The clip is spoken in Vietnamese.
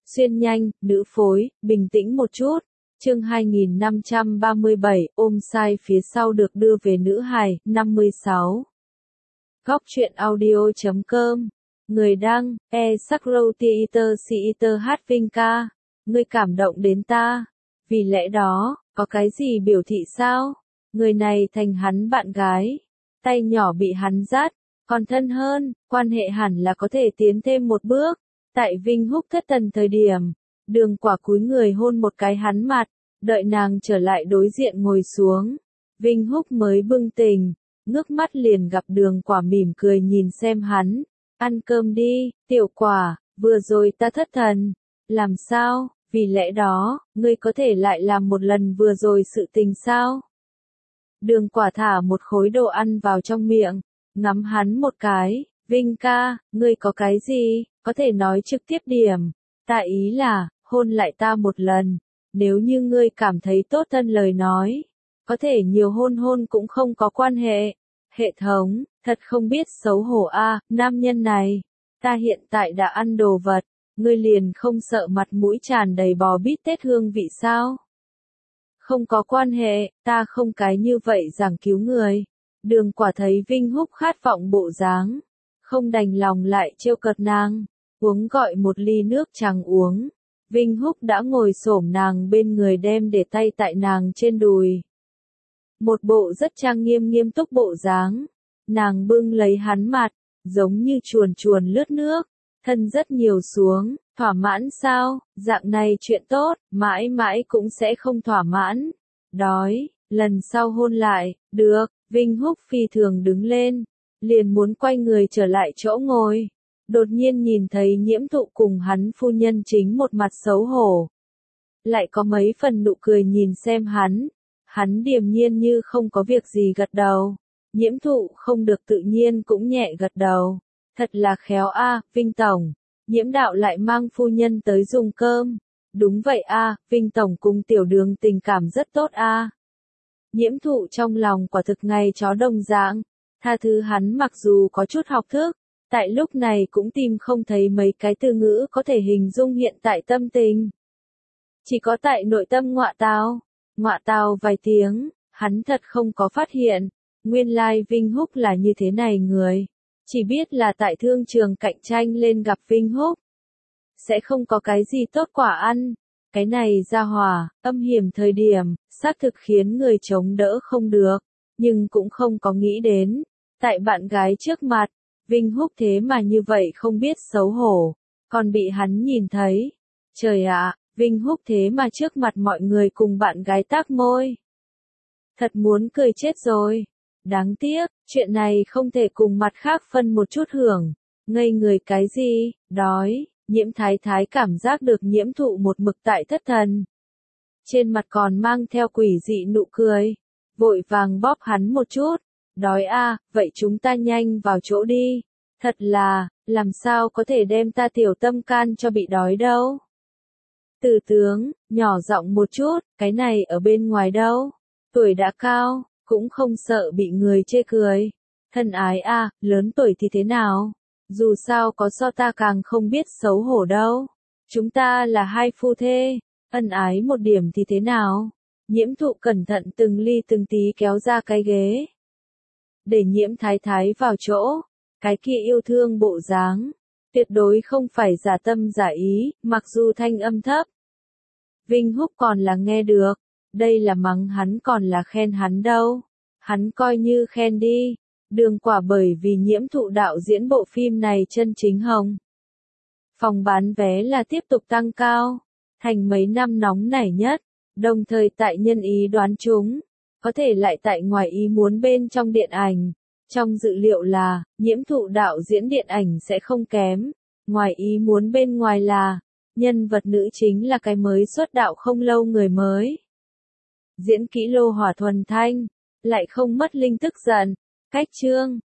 Xuyên nhanh, nữ phối, bình tĩnh một chút. Chương 2537, ôm sai phía sau được đưa về nữ hài, 56. Góc truyện audio.com. Người đăng, Sakrotheater hát Vinh ca. Ngươi cảm động đến ta. Vì lẽ đó, có cái gì biểu thị sao? Người này thành hắn bạn gái. Tay nhỏ bị hắn dắt, còn thân hơn, quan hệ hẳn là có thể tiến thêm một bước. Tại Vinh Húc thất thần thời điểm, Đường Quả cúi người hôn một cái hắn mặt, đợi nàng trở lại đối diện ngồi xuống. Vinh Húc mới bừng tỉnh, ngước mắt liền gặp Đường Quả mỉm cười nhìn xem hắn. Ăn cơm đi, Tiểu Quả, vừa rồi ta thất thần. Làm sao, vì lẽ đó, ngươi có thể lại làm một lần vừa rồi sự tình sao? Đường Quả thả một khối đồ ăn vào trong miệng, ngắm hắn một cái. Vinh ca, ngươi có cái gì, có thể nói trực tiếp điểm. Ta ý là, hôn lại ta một lần. Nếu như ngươi cảm thấy tốt thân lời nói, có thể nhiều hôn hôn cũng không có quan hệ. Hệ thống, thật không biết xấu hổ a, nam nhân này. Ta hiện tại đã ăn đồ vật, ngươi liền không sợ mặt mũi tràn đầy bò bít tết hương vị sao? Không có quan hệ, ta không cái như vậy giảng cứu người. Đường Quả thấy Vinh Húc khát vọng bộ dáng, không đành lòng lại trêu cợt nàng, uống gọi một ly nước trắng uống. Vinh Húc đã ngồi xổm nàng bên người đem để tay tại nàng trên đùi. Một bộ rất trang nghiêm nghiêm túc bộ dáng, nàng bưng lấy hắn mặt, giống như chuồn chuồn lướt nước, thân rất nhiều xuống, thỏa mãn sao, dạng này chuyện tốt, mãi mãi cũng sẽ không thỏa mãn. Đói, lần sau hôn lại, được, Vinh Húc phi thường đứng lên, liền muốn quay người trở lại chỗ ngồi. Đột nhiên nhìn thấy Nhiễm Thụ cùng hắn phu nhân chính một mặt xấu hổ. Lại có mấy phần nụ cười nhìn xem hắn điềm nhiên như không có việc gì gật đầu. Nhiễm Thụ không được tự nhiên cũng nhẹ gật đầu. Thật là khéo a, Vinh Tổng. Nhiễm đạo lại mang phu nhân tới dùng cơm. Đúng vậy a, Vinh Tổng cùng Tiểu Đường tình cảm rất tốt a. Nhiễm Thụ trong lòng quả thực ngày chó đồng dạng. Tha thứ hắn mặc dù có chút học thức, tại lúc này cũng tìm không thấy mấy cái từ ngữ có thể hình dung hiện tại tâm tình. Chỉ có tại nội tâm ngọa tào vài tiếng, hắn thật không có phát hiện, nguyên lai Vinh Húc là như thế này người. Chỉ biết là tại thương trường cạnh tranh lên gặp Vinh Húc, sẽ không có cái gì tốt quả ăn. Cái này ra hỏa, âm hiểm thời điểm, xác thực khiến người chống đỡ không được, nhưng cũng không có nghĩ đến. Tại bạn gái trước mặt, Vinh Húc thế mà như vậy không biết xấu hổ, còn bị hắn nhìn thấy. Trời ạ, Vinh Húc thế mà trước mặt mọi người cùng bạn gái tác môi. Thật muốn cười chết rồi. Đáng tiếc, chuyện này không thể cùng mặt khác phân một chút hưởng. Ngây người cái gì, đói, Nhiễm Thái Thái cảm giác được Nhiễm Thụ một mực tại thất thần. Trên mặt còn mang theo quỷ dị nụ cười. Vội vàng bóp hắn một chút. Đói a, vậy chúng ta nhanh vào chỗ đi. Thật là, làm sao có thể đem ta tiểu tâm can cho bị đói đâu. Từ tướng, nhỏ giọng một chút, cái này ở bên ngoài đâu. Tuổi đã cao, cũng không sợ bị người chê cười. Thân ái a, lớn tuổi thì thế nào? Dù sao có so ta càng không biết xấu hổ đâu. Chúng ta là hai phu thê, ân ái một điểm thì thế nào? Nhiễm Thụ cẩn thận từng ly từng tí kéo ra cái ghế. Để Nhiễm Thái Thái vào chỗ, cái kia yêu thương bộ dáng, tuyệt đối không phải giả tâm giả ý, mặc dù thanh âm thấp. Vinh Húc còn là nghe được, đây là mắng hắn còn là khen hắn đâu. Hắn coi như khen đi. Đường Quả bởi vì Nhiễm Thụ đạo diễn bộ phim này chân chính hồng. Phòng bán vé là tiếp tục tăng cao, thành mấy năm nóng nảy nhất, đồng thời tại nhân ý đoán chúng, có thể lại tại ngoài ý muốn bên trong điện ảnh. Trong dự liệu là, Nhiễm Thụ đạo diễn điện ảnh sẽ không kém, ngoài ý muốn bên ngoài là, nhân vật nữ chính là cái mới xuất đạo không lâu người mới. Diễn kỹ lô hỏa thuần thanh, lại không mất linh tức giận, cách chương,